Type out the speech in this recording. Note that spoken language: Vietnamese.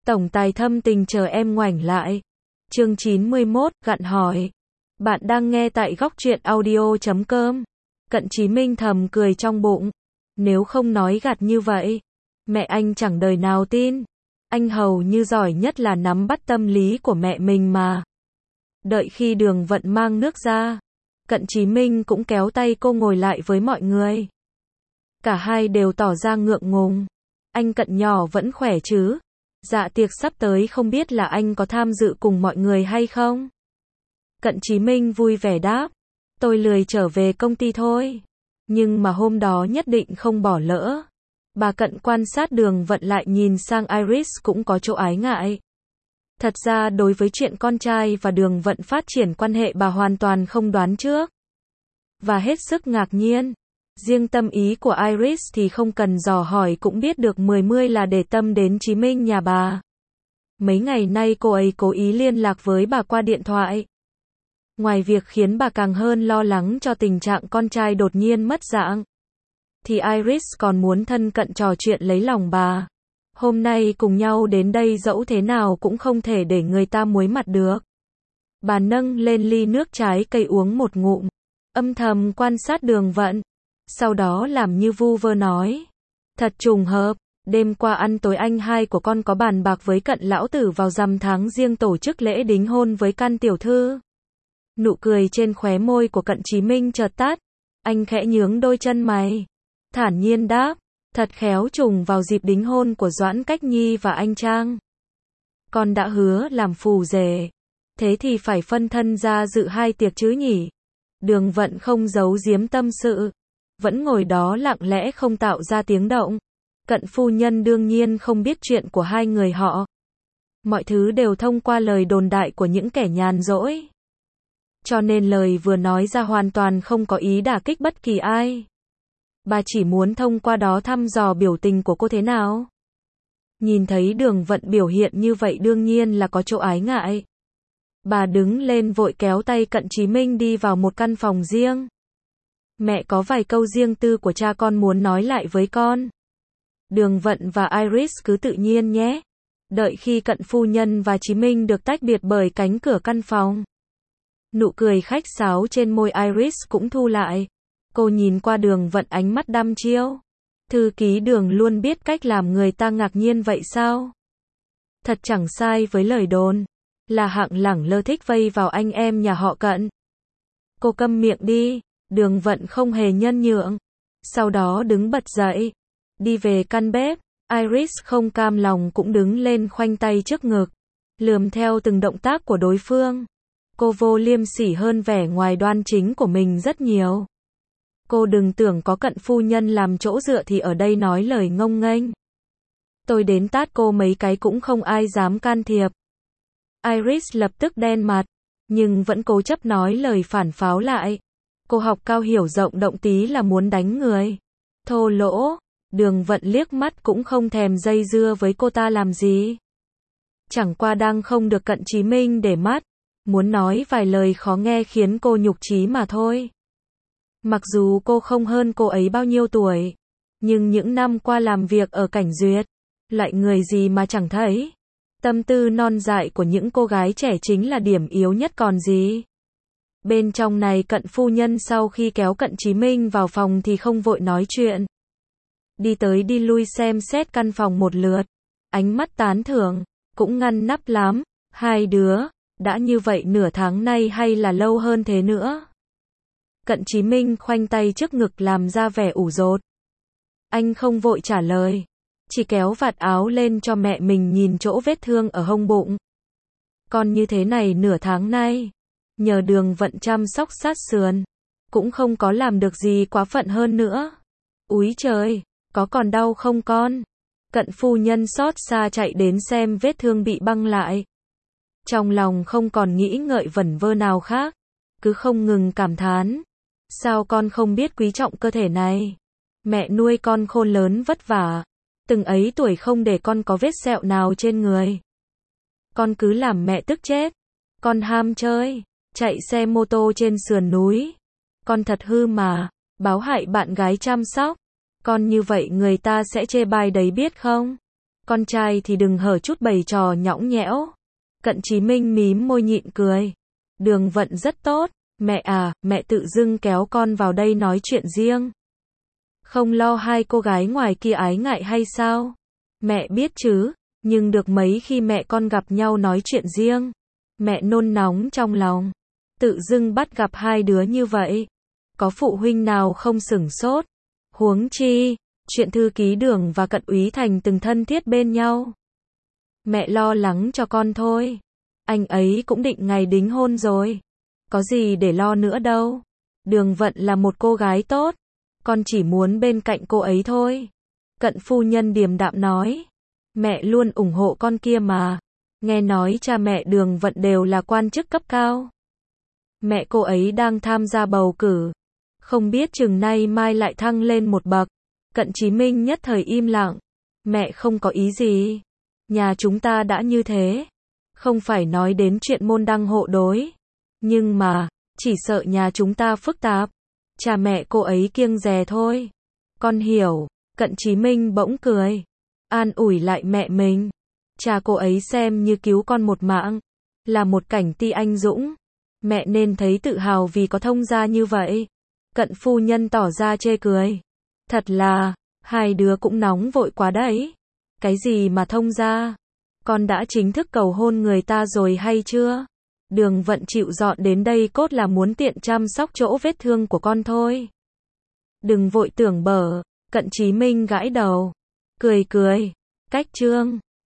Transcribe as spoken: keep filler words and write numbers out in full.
Tổng tài thâm tình chờ em ngoảnh lại. Chương chín mươi mốt, gặng hỏi. Bạn đang nghe tại góc truyện audio chấm com. Cận Chí Minh thầm cười trong bụng. Nếu không nói gạt như vậy, mẹ anh chẳng đời nào tin. Anh hầu như giỏi nhất là nắm bắt tâm lý của mẹ mình mà. Đợi khi Đường Vận mang nước ra, Cận Chí Minh cũng kéo tay cô ngồi lại với mọi người. Cả hai đều tỏ ra ngượng ngùng. Anh Cận nhỏ vẫn khỏe chứ? Dạ tiệc sắp tới không biết là anh có tham dự cùng mọi người hay không? Cận Chí Minh vui vẻ đáp. Tôi lười trở về công ty thôi. Nhưng mà hôm đó nhất định không bỏ lỡ. Bà Cận quan sát Đường Vận lại nhìn sang Iris cũng có chỗ ái ngại. Thật ra đối với chuyện con trai và Đường Vận phát triển quan hệ bà hoàn toàn không đoán trước. Và hết sức ngạc nhiên. Riêng tâm ý của Iris thì không cần dò hỏi cũng biết được mười mươi là để tâm đến Chí Minh nhà bà. Mấy ngày nay cô ấy cố ý liên lạc với bà qua điện thoại. Ngoài việc khiến bà càng hơn lo lắng cho tình trạng con trai đột nhiên mất dạng, thì Iris còn muốn thân cận trò chuyện lấy lòng bà. Hôm nay cùng nhau đến đây dẫu thế nào cũng không thể để người ta muối mặt được. Bà nâng lên ly nước trái cây uống một ngụm, âm thầm quan sát Đường Vận. Sau đó làm như vu vơ nói. Thật trùng hợp, đêm qua ăn tối anh hai của con có bàn bạc với Cận lão tử vào rằm tháng giêng tổ chức lễ đính hôn với Can tiểu thư. Nụ cười trên khóe môi của Cận Chí Minh chợt tắt. Anh khẽ nhướng đôi chân mày. Thản nhiên đáp. Thật khéo trùng vào dịp đính hôn của Doãn Cách Nhi và anh Trang. Con đã hứa làm phù rể. Thế thì phải phân thân ra dự hai tiệc chứ nhỉ? Đường Vận không giấu giếm tâm sự. Vẫn ngồi đó lặng lẽ không tạo ra tiếng động. Cận phu nhân đương nhiên không biết chuyện của hai người họ. Mọi thứ đều thông qua lời đồn đại của những kẻ nhàn rỗi. Cho nên lời vừa nói ra hoàn toàn không có ý đả kích bất kỳ ai. Bà chỉ muốn thông qua đó thăm dò biểu tình của cô thế nào. Nhìn thấy Đường Vận biểu hiện như vậy đương nhiên là có chỗ ái ngại. Bà đứng lên vội kéo tay Cận Chí Minh đi vào một căn phòng riêng. Mẹ có vài câu riêng tư của cha con muốn nói lại với con. Đường Vận và Iris cứ tự nhiên nhé. Đợi khi Cận phu nhân và Chí Minh được tách biệt bởi cánh cửa căn phòng, nụ cười khách sáo trên môi Iris cũng thu lại. Cô nhìn qua Đường Vận ánh mắt đăm chiêu. Thư ký Đường luôn biết cách làm người ta ngạc nhiên vậy sao? Thật chẳng sai với lời đồn, là hạng lẳng lơ thích vây vào anh em nhà họ Cận. Cô câm miệng đi. Đường Vận không hề nhân nhượng. Sau đó đứng bật dậy, đi về căn bếp. Iris không cam lòng cũng đứng lên khoanh tay trước ngực, lườm theo từng động tác của đối phương. Cô vô liêm sỉ hơn vẻ ngoài đoan chính của mình rất nhiều. Cô đừng tưởng có Cận phu nhân làm chỗ dựa thì ở đây nói lời ngông nghênh. Tôi đến tát cô mấy cái cũng không ai dám can thiệp. Iris lập tức đen mặt, nhưng vẫn cố chấp nói lời phản pháo lại. Cô học cao hiểu rộng động tí là muốn đánh người. Thô lỗ. Đường Vận liếc mắt cũng không thèm dây dưa với cô ta làm gì. Chẳng qua đang không được Cận Chí Minh để mắt. Muốn nói vài lời khó nghe khiến cô nhục chí mà thôi. Mặc dù cô không hơn cô ấy bao nhiêu tuổi, nhưng những năm qua làm việc ở Cảnh Duyệt, loại người gì mà chẳng thấy. Tâm tư non dại của những cô gái trẻ chính là điểm yếu nhất còn gì. Bên trong này Cận phu nhân sau khi kéo Cận Chí Minh vào phòng thì không vội nói chuyện. Đi tới đi lui xem xét căn phòng một lượt. Ánh mắt tán thưởng, cũng ngăn nắp lắm. Hai đứa, đã như vậy nửa tháng nay hay là lâu hơn thế nữa? Cận Chí Minh khoanh tay trước ngực làm ra vẻ ủ rột. Anh không vội trả lời, chỉ kéo vạt áo lên cho mẹ mình nhìn chỗ vết thương ở hông bụng. Còn như thế này nửa tháng nay, nhờ Đường Vận chăm sóc sát sườn, cũng không có làm được gì quá phận hơn nữa. Úi trời, có còn đau không con? Cận phu nhân xót xa chạy đến xem vết thương bị băng lại. Trong lòng không còn nghĩ ngợi vẩn vơ nào khác, cứ không ngừng cảm thán. Sao con không biết quý trọng cơ thể này? Mẹ nuôi con khôn lớn vất vả, từng ấy tuổi không để con có vết sẹo nào trên người. Con cứ làm mẹ tức chết. Con ham chơi, chạy xe mô tô trên sườn núi. Con thật hư mà, báo hại bạn gái chăm sóc. Con như vậy người ta sẽ chê bai đấy biết không? Con trai thì đừng hở chút bày trò nhõng nhẽo. Cận Chí Minh mím môi nhịn cười. Đường Vận rất tốt. Mẹ à, mẹ tự dưng kéo con vào đây nói chuyện riêng. Không lo hai cô gái ngoài kia ái ngại hay sao? Mẹ biết chứ, nhưng được mấy khi mẹ con gặp nhau nói chuyện riêng. Mẹ nôn nóng trong lòng. Tự dưng bắt gặp hai đứa như vậy. Có phụ huynh nào không sửng sốt? Huống chi, chuyện thư ký Đường và Cận Úy Thành từng thân thiết bên nhau. Mẹ lo lắng cho con thôi. Anh ấy cũng định ngày đính hôn rồi. Có gì để lo nữa đâu. Đường Vận là một cô gái tốt. Con chỉ muốn bên cạnh cô ấy thôi. Cận phu nhân điềm đạm nói. Mẹ luôn ủng hộ con kia mà. Nghe nói cha mẹ Đường Vận đều là quan chức cấp cao. Mẹ cô ấy đang tham gia bầu cử. Không biết chừng nay mai lại thăng lên một bậc. Cận Chí Minh nhất thời im lặng. Mẹ không có ý gì. Nhà chúng ta đã như thế. Không phải nói đến chuyện môn đăng hộ đối. Nhưng mà, chỉ sợ nhà chúng ta phức tạp. Cha mẹ cô ấy kiêng dè thôi. Con hiểu. Cận Chí Minh bỗng cười. An ủi lại mẹ mình. Cha cô ấy xem như cứu con một mạng. Là một cảnh ti anh dũng. Mẹ nên thấy tự hào vì có thông gia như vậy. Cận phu nhân tỏ ra chê cười. Thật là, hai đứa cũng nóng vội quá đấy. Cái gì mà thông gia? Con đã chính thức cầu hôn người ta rồi hay chưa? Đường Vận chịu dọn đến đây cốt là muốn tiện chăm sóc chỗ vết thương của con thôi. Đừng vội tưởng bở. Cận Chí Minh gãi đầu. Cười cười. Cách trương.